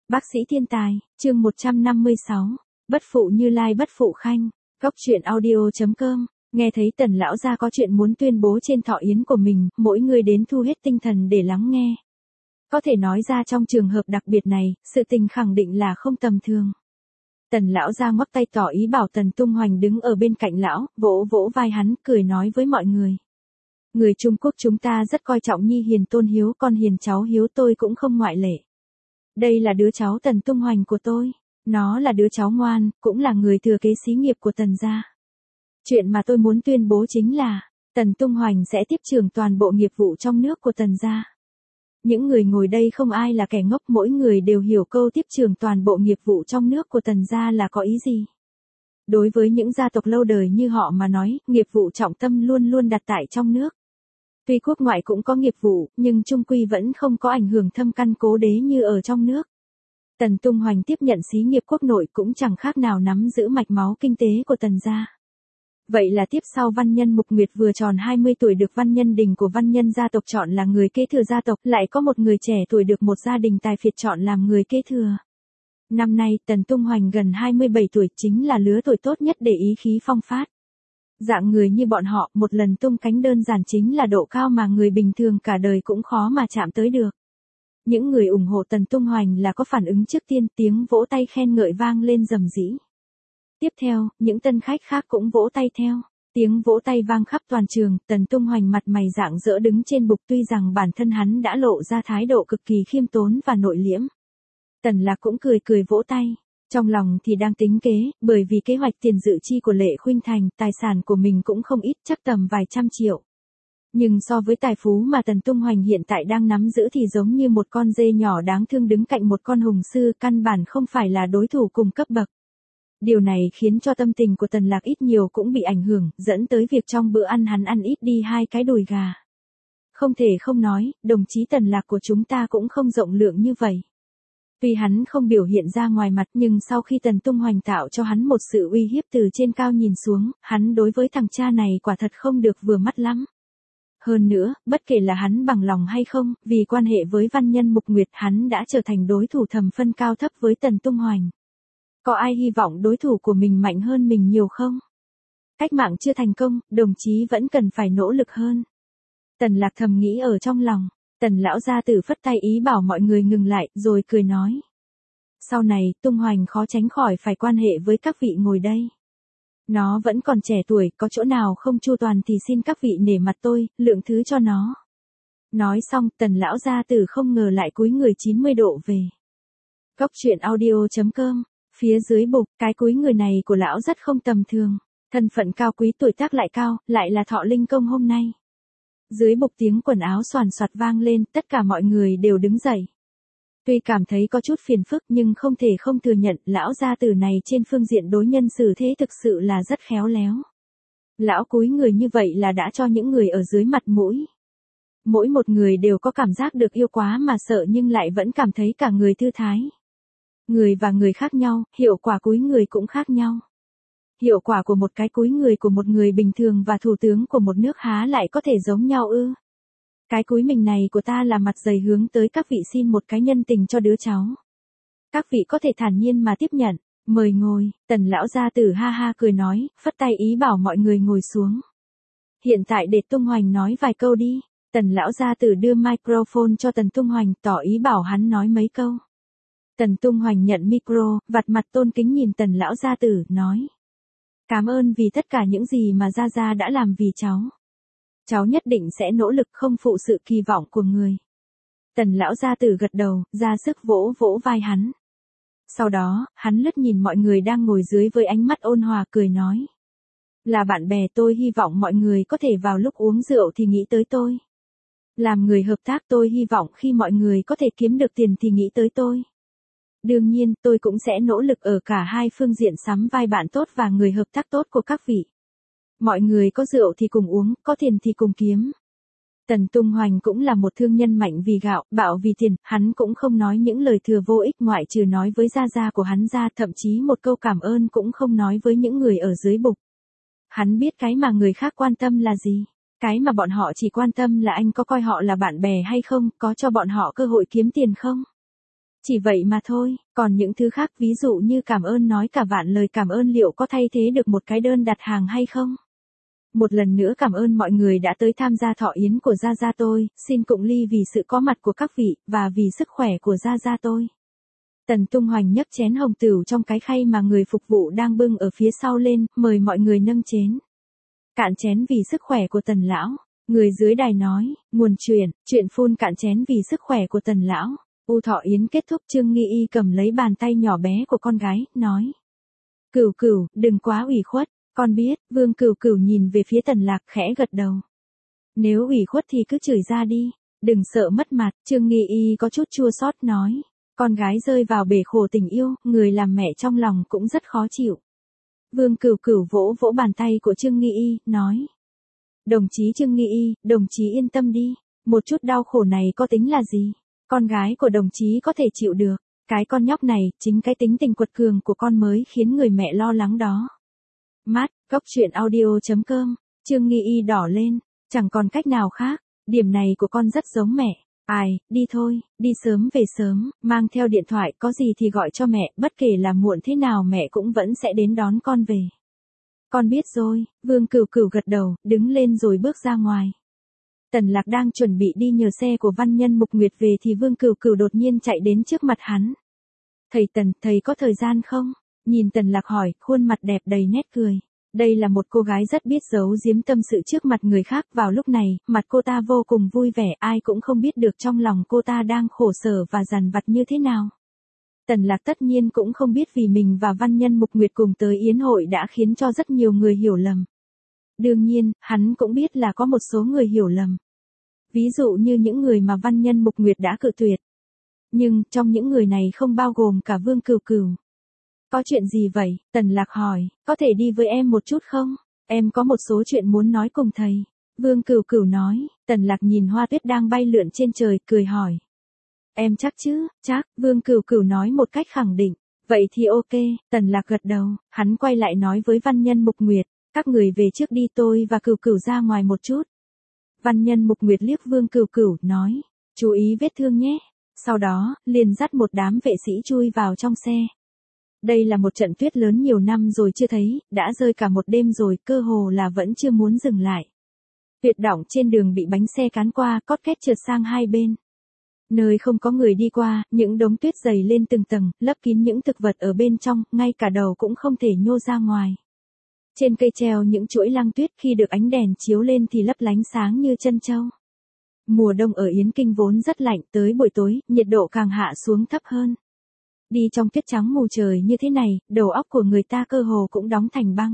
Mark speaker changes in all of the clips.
Speaker 1: Bác sĩ thiên tài, chương 156. Bất phụ Như Lai bất phụ Khanh. Góc truyện audio.com. Nghe thấy Tần lão gia có chuyện muốn tuyên bố trên thọ yến của mình, mỗi người đến thu hết tinh thần để lắng nghe. Có thể nói ra trong trường hợp đặc biệt này, sự tình khẳng định là không tầm thường. Tần lão gia ngoắc tay tỏ ý bảo Tần Tung Hoành đứng ở bên cạnh lão, vỗ vỗ vai hắn, cười nói với mọi người. Người Trung Quốc chúng ta rất coi trọng nhi hiền tôn hiếu, con hiền cháu hiếu, tôi cũng không ngoại lệ. Đây là đứa cháu Tần Tung Hoành của tôi. Nó là đứa cháu ngoan, cũng là người thừa kế xí nghiệp của Tần gia. Chuyện mà tôi muốn tuyên bố chính là, Tần Tung Hoành sẽ tiếp trưởng toàn bộ nghiệp vụ trong nước của Tần gia. Những người ngồi đây không ai là kẻ ngốc, mỗi người đều hiểu câu tiếp trưởng toàn bộ nghiệp vụ trong nước của Tần gia là có ý gì. Đối với những gia tộc lâu đời như họ mà nói, nghiệp vụ trọng tâm luôn luôn đặt tại trong nước. Tuy quốc ngoại cũng có nghiệp vụ, nhưng chung quy vẫn không có ảnh hưởng thâm căn cố đế như ở trong nước. Tần Tung Hoành tiếp nhận xí nghiệp quốc nội cũng chẳng khác nào nắm giữ mạch máu kinh tế của Tần gia. Vậy là tiếp sau Văn Nhân Mục Nguyệt vừa tròn 20 tuổi được Văn Nhân Đình của Văn Nhân gia tộc chọn là người kế thừa gia tộc, lại có một người trẻ tuổi được một gia đình tài phiệt chọn làm người kế thừa. Năm nay Tần Tung Hoành gần 27 tuổi, chính là lứa tuổi tốt nhất để ý khí phong phát. Dạng người như bọn họ, một lần tung cánh đơn giản chính là độ cao mà người bình thường cả đời cũng khó mà chạm tới được. Những người ủng hộ Tần Tung Hoành là có phản ứng trước tiên, tiếng vỗ tay khen ngợi vang lên rầm rĩ. Tiếp theo, những tân khách khác cũng vỗ tay theo. Tiếng vỗ tay vang khắp toàn trường, Tần Tung Hoành mặt mày rạng rỡ đứng trên bục, tuy rằng bản thân hắn đã lộ ra thái độ cực kỳ khiêm tốn và nội liễm. Tần Lạc cũng cười cười vỗ tay. Trong lòng thì đang tính kế, bởi vì kế hoạch tiền dự chi của Lệ Khuynh Thành, tài sản của mình cũng không ít, chắc tầm vài trăm triệu. Nhưng so với tài phú mà Tần Tung Hoành hiện tại đang nắm giữ thì giống như một con dê nhỏ đáng thương đứng cạnh một con hùng sư, căn bản không phải là đối thủ cùng cấp bậc. Điều này khiến cho tâm tình của Tần Lạc ít nhiều cũng bị ảnh hưởng, dẫn tới việc trong bữa ăn hắn ăn ít đi 2 cái đùi gà. Không thể không nói, đồng chí Tần Lạc của chúng ta cũng không rộng lượng như vậy. Tuy hắn không biểu hiện ra ngoài mặt, nhưng sau khi Tần Tung Hoành tạo cho hắn một sự uy hiếp từ trên cao nhìn xuống, hắn đối với thằng cha này quả thật không được vừa mắt lắm. Hơn nữa, bất kể là hắn bằng lòng hay không, vì quan hệ với Văn Nhân Mục Nguyệt, hắn đã trở thành đối thủ thầm phân cao thấp với Tần Tung Hoành. Có ai hy vọng đối thủ của mình mạnh hơn mình nhiều không? Cách mạng chưa thành công, đồng chí vẫn cần phải nỗ lực hơn. Tần Lạc thầm nghĩ ở trong lòng. Tần lão gia tử phất tay ý bảo mọi người ngừng lại, rồi cười nói. Sau này, Tung Hoành khó tránh khỏi phải quan hệ với các vị ngồi đây. Nó vẫn còn trẻ tuổi, có chỗ nào không chu toàn thì xin các vị nể mặt tôi, lượng thứ cho nó. Nói xong, Tần lão gia tử không ngờ lại cúi người 90 độ về. Góc truyện audio.com. Phía dưới bục, cái cúi người này của lão rất không tầm thường. Thân phận cao quý, tuổi tác lại cao, lại là thọ linh công hôm nay. Dưới bục tiếng quần áo xoàn xoạt vang lên, tất cả mọi người đều đứng dậy. Tuy cảm thấy có chút phiền phức nhưng không thể không thừa nhận, lão gia tử này trên phương diện đối nhân xử thế thực sự là rất khéo léo. Lão cúi người như vậy là đã cho những người ở dưới mặt mũi. Mỗi một người đều có cảm giác được yêu quá mà sợ, nhưng lại vẫn cảm thấy cả người thư thái. Người và người khác nhau, hiệu quả cúi người cũng khác nhau. Hiệu quả của một cái cúi người của một người bình thường và thủ tướng của một nước há lại có thể giống nhau ư? Cái cúi mình này của ta là mặt dày hướng tới các vị, xin một cái nhân tình cho đứa cháu. Các vị có thể thản nhiên mà tiếp nhận, mời ngồi. Tần lão gia tử ha ha cười nói, phất tay ý bảo mọi người ngồi xuống. Hiện tại để Tung Hoành nói vài câu đi. Tần lão gia tử đưa microphone cho Tần Tung Hoành, tỏ ý bảo hắn nói mấy câu. Tần Tung Hoành nhận micro, vặt mặt tôn kính nhìn Tần lão gia tử, nói. Cảm ơn vì tất cả những gì mà Gia Gia đã làm vì cháu. Cháu nhất định sẽ nỗ lực không phụ sự kỳ vọng của người. Tần lão gia tử gật đầu, ra sức vỗ vỗ vai hắn. Sau đó, hắn lướt nhìn mọi người đang ngồi dưới với ánh mắt ôn hòa, cười nói. Là bạn bè, tôi hy vọng mọi người có thể vào lúc uống rượu thì nghĩ tới tôi. Làm người hợp tác, tôi hy vọng khi mọi người có thể kiếm được tiền thì nghĩ tới tôi. Đương nhiên, tôi cũng sẽ nỗ lực ở cả hai phương diện, sắm vai bạn tốt và người hợp tác tốt của các vị. Mọi người có rượu thì cùng uống, có tiền thì cùng kiếm. Tần Tung Hoành cũng là một thương nhân mạnh vì gạo, bạo vì tiền, hắn cũng không nói những lời thừa vô ích ngoại trừ nói với Gia Gia của hắn ra, thậm chí một câu cảm ơn cũng không nói với những người ở dưới bục. Hắn biết cái mà người khác quan tâm là gì. Cái mà bọn họ chỉ quan tâm là anh có coi họ là bạn bè hay không, có cho bọn họ cơ hội kiếm tiền không. Chỉ vậy mà thôi, còn những thứ khác ví dụ như cảm ơn nói cả vạn lời cảm ơn liệu có thay thế được một cái đơn đặt hàng hay không? Một lần nữa cảm ơn mọi người đã tới tham gia thọ yến của Gia Gia tôi, xin cụng ly vì sự có mặt của các vị, và vì sức khỏe của Gia Gia tôi. Tần Tung Hoành nhấc chén hồng tửu trong cái khay mà người phục vụ đang bưng ở phía sau lên, mời mọi người nâng chén. Cạn chén vì sức khỏe của Tần lão. Người dưới đài nói, nguồn chuyện phun cạn chén vì sức khỏe của Tần lão. U thọ yến kết thúc, Trương Nghi Y cầm lấy bàn tay nhỏ bé của con gái, nói. Cửu Cửu, đừng quá ủy khuất, con biết. Vương Cửu Cửu nhìn về phía Tần Lạc khẽ gật đầu. Nếu ủy khuất thì cứ chửi ra đi, đừng sợ mất mặt. Trương Nghi Y có chút chua xót nói. Con gái rơi vào bể khổ tình yêu, người làm mẹ trong lòng cũng rất khó chịu. Vương Cửu Cửu vỗ vỗ bàn tay của Trương Nghi Y, nói. Đồng chí Trương Nghi Y, đồng chí yên tâm đi, một chút đau khổ này có tính là gì? Con gái của đồng chí có thể chịu được, cái con nhóc này, chính cái tính tình quật cường của con mới khiến người mẹ lo lắng đó. Mát, góc truyện audio.com, Trương Nghi Y đỏ lên, chẳng còn cách nào khác, điểm này của con rất giống mẹ. Ai, đi thôi, đi sớm về sớm, mang theo điện thoại, có gì thì gọi cho mẹ, bất kể là muộn thế nào mẹ cũng vẫn sẽ đến đón con về. Con biết rồi, Vương Cửu Cửu gật đầu, đứng lên rồi bước ra ngoài. Tần Lạc đang chuẩn bị đi nhờ xe của văn nhân Mục Nguyệt về thì Vương Cửu Cửu đột nhiên chạy đến trước mặt hắn. Thầy Tần, thầy có thời gian không? Nhìn Tần Lạc hỏi, khuôn mặt đẹp đầy nét cười. Đây là một cô gái rất biết giấu giếm tâm sự trước mặt người khác. Vào lúc này, mặt cô ta vô cùng vui vẻ, ai cũng không biết được trong lòng cô ta đang khổ sở và dằn vặt như thế nào. Tần Lạc tất nhiên cũng không biết vì mình và văn nhân Mục Nguyệt cùng tới yến hội đã khiến cho rất nhiều người hiểu lầm. Đương nhiên, hắn cũng biết là có một số người hiểu lầm. Ví dụ như những người mà văn nhân Mục Nguyệt đã cự tuyệt. Nhưng, trong những người này không bao gồm cả Vương Cửu Cửu. Có chuyện gì vậy? Tần Lạc hỏi, có thể đi với em một chút không? Em có một số chuyện muốn nói cùng thầy. Vương Cửu Cửu nói. Tần Lạc nhìn hoa tuyết đang bay lượn trên trời, cười hỏi. Em chắc chứ? Chắc, Vương Cửu Cửu nói một cách khẳng định. Vậy thì ok, Tần Lạc gật đầu, hắn quay lại nói với văn nhân Mục Nguyệt. Các người về trước đi, tôi và Cửu Cửu ra ngoài một chút. Văn nhân Mục Nguyệt liếc Vương Cửu Cửu, nói. Chú ý vết thương nhé. Sau đó, liền dắt một đám vệ sĩ chui vào trong xe. Đây là một trận tuyết lớn nhiều năm rồi chưa thấy, đã rơi cả một đêm rồi, cơ hồ là vẫn chưa muốn dừng lại. Tuyệt đọng trên đường bị bánh xe cán qua, cót két trượt sang hai bên. Nơi không có người đi qua, những đống tuyết dày lên từng tầng, lấp kín những thực vật ở bên trong, ngay cả đầu cũng không thể nhô ra ngoài. Trên cây treo những chuỗi lăng tuyết khi được ánh đèn chiếu lên thì lấp lánh sáng như chân châu. Mùa đông ở Yến Kinh vốn rất lạnh, tới buổi tối, nhiệt độ càng hạ xuống thấp hơn. Đi trong tuyết trắng mù trời như thế này, đầu óc của người ta cơ hồ cũng đóng thành băng.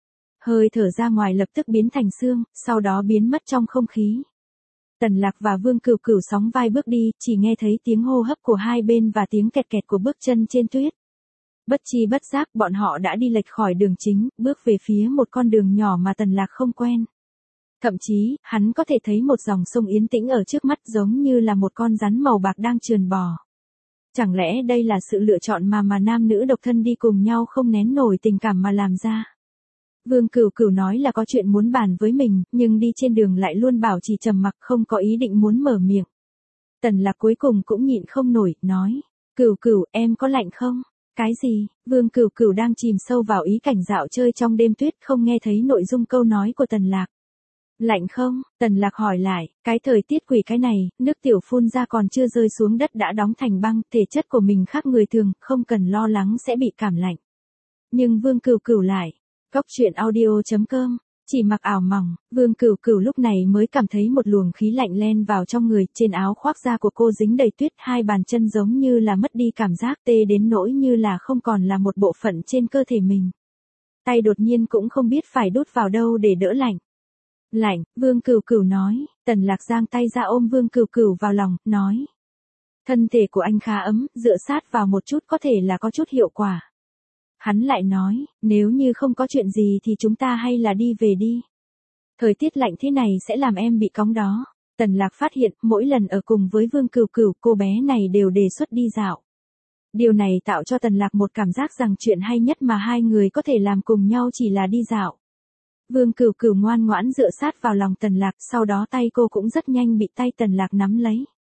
Speaker 1: Hơi thở ra ngoài lập tức biến thành sương, sau đó biến mất trong không khí. Tần Lạc và Vương Cửu Cửu sóng vai bước đi, chỉ nghe thấy tiếng hô hấp của hai bên và tiếng kẹt kẹt của bước chân trên tuyết. Bất chi bất giác bọn họ đã đi lệch khỏi đường chính, bước về phía một con đường nhỏ mà Tần Lạc không quen. Thậm chí, hắn có thể thấy một dòng sông yên tĩnh ở trước mắt giống như là một con rắn màu bạc đang trườn bò. Chẳng lẽ đây là sự lựa chọn mà nam nữ độc thân đi cùng nhau không nén nổi tình cảm mà làm ra? Vương Cửu Cửu nói là có chuyện muốn bàn với mình, nhưng đi trên đường lại luôn bảo trì trầm mặc, không có ý định muốn mở miệng. Tần Lạc cuối cùng cũng nhịn không nổi, nói. Cửu Cửu, em có lạnh không? Cái gì? Vương Cửu Cửu đang chìm sâu vào ý cảnh dạo chơi trong đêm tuyết, không nghe thấy nội dung câu nói của Tần Lạc. Lạnh không? Tần Lạc hỏi lại, cái thời tiết quỷ cái này, nước tiểu phun ra còn chưa rơi xuống đất đã đóng thành băng, thể chất của mình khác người thường, không cần lo lắng sẽ bị cảm lạnh. Nhưng Vương Cửu Cửu lại, góc truyện audio.com, chỉ mặc áo mỏng, Vương Cửu Cửu lúc này mới cảm thấy một luồng khí lạnh len vào trong người, trên áo khoác da của cô dính đầy tuyết, hai bàn chân giống như là mất đi cảm giác, tê đến nỗi như là không còn là một bộ phận trên cơ thể mình. Tay đột nhiên cũng không biết phải đút vào đâu để đỡ lạnh. Lạnh, Vương Cửu Cửu nói. Tần Lạc giang tay ra ôm Vương Cửu Cửu vào lòng, nói. Thân thể của anh khá ấm, dựa sát vào một chút có thể là có chút hiệu quả. Hắn lại nói, nếu như không có chuyện gì thì chúng ta hay là đi về đi. Thời tiết lạnh thế này sẽ làm em bị cóng đó. Tần Lạc phát hiện, mỗi lần ở cùng với Vương Cửu Cửu, cô bé này đều đề xuất đi dạo. Điều này tạo cho Tần Lạc một cảm giác rằng chuyện hay nhất mà hai người có thể làm cùng nhau chỉ là đi dạo. Vương Cửu Cửu ngoan ngoãn dựa sát vào lòng Tần Lạc, sau đó tay cô cũng rất nhanh bị tay Tần Lạc nắm lấy.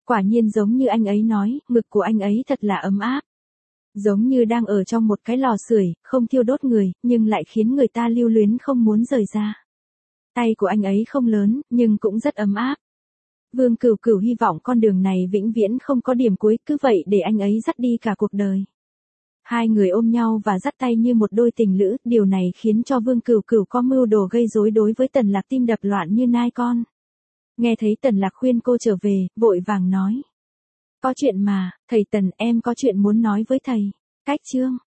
Speaker 1: Quả nhiên giống như anh ấy nói, ngực của anh ấy thật là ấm áp. Giống như đang ở trong một cái lò sưởi, không thiêu đốt người, nhưng lại khiến người ta lưu luyến không muốn rời ra. Tay của anh ấy không lớn, nhưng cũng rất ấm áp. Vương Cửu Cửu hy vọng con đường này vĩnh viễn không có điểm cuối, cứ vậy để anh ấy dắt đi cả cuộc đời. Hai người ôm nhau và dắt tay như một đôi tình lữ, điều này khiến cho Vương Cửu Cửu có mưu đồ gây rối đối với Tần Lạc, tim đập loạn như nai con. Nghe thấy Tần Lạc khuyên cô trở về, vội vàng nói. Có chuyện mà, thầy Tần, em có chuyện muốn nói với thầy. Cách chương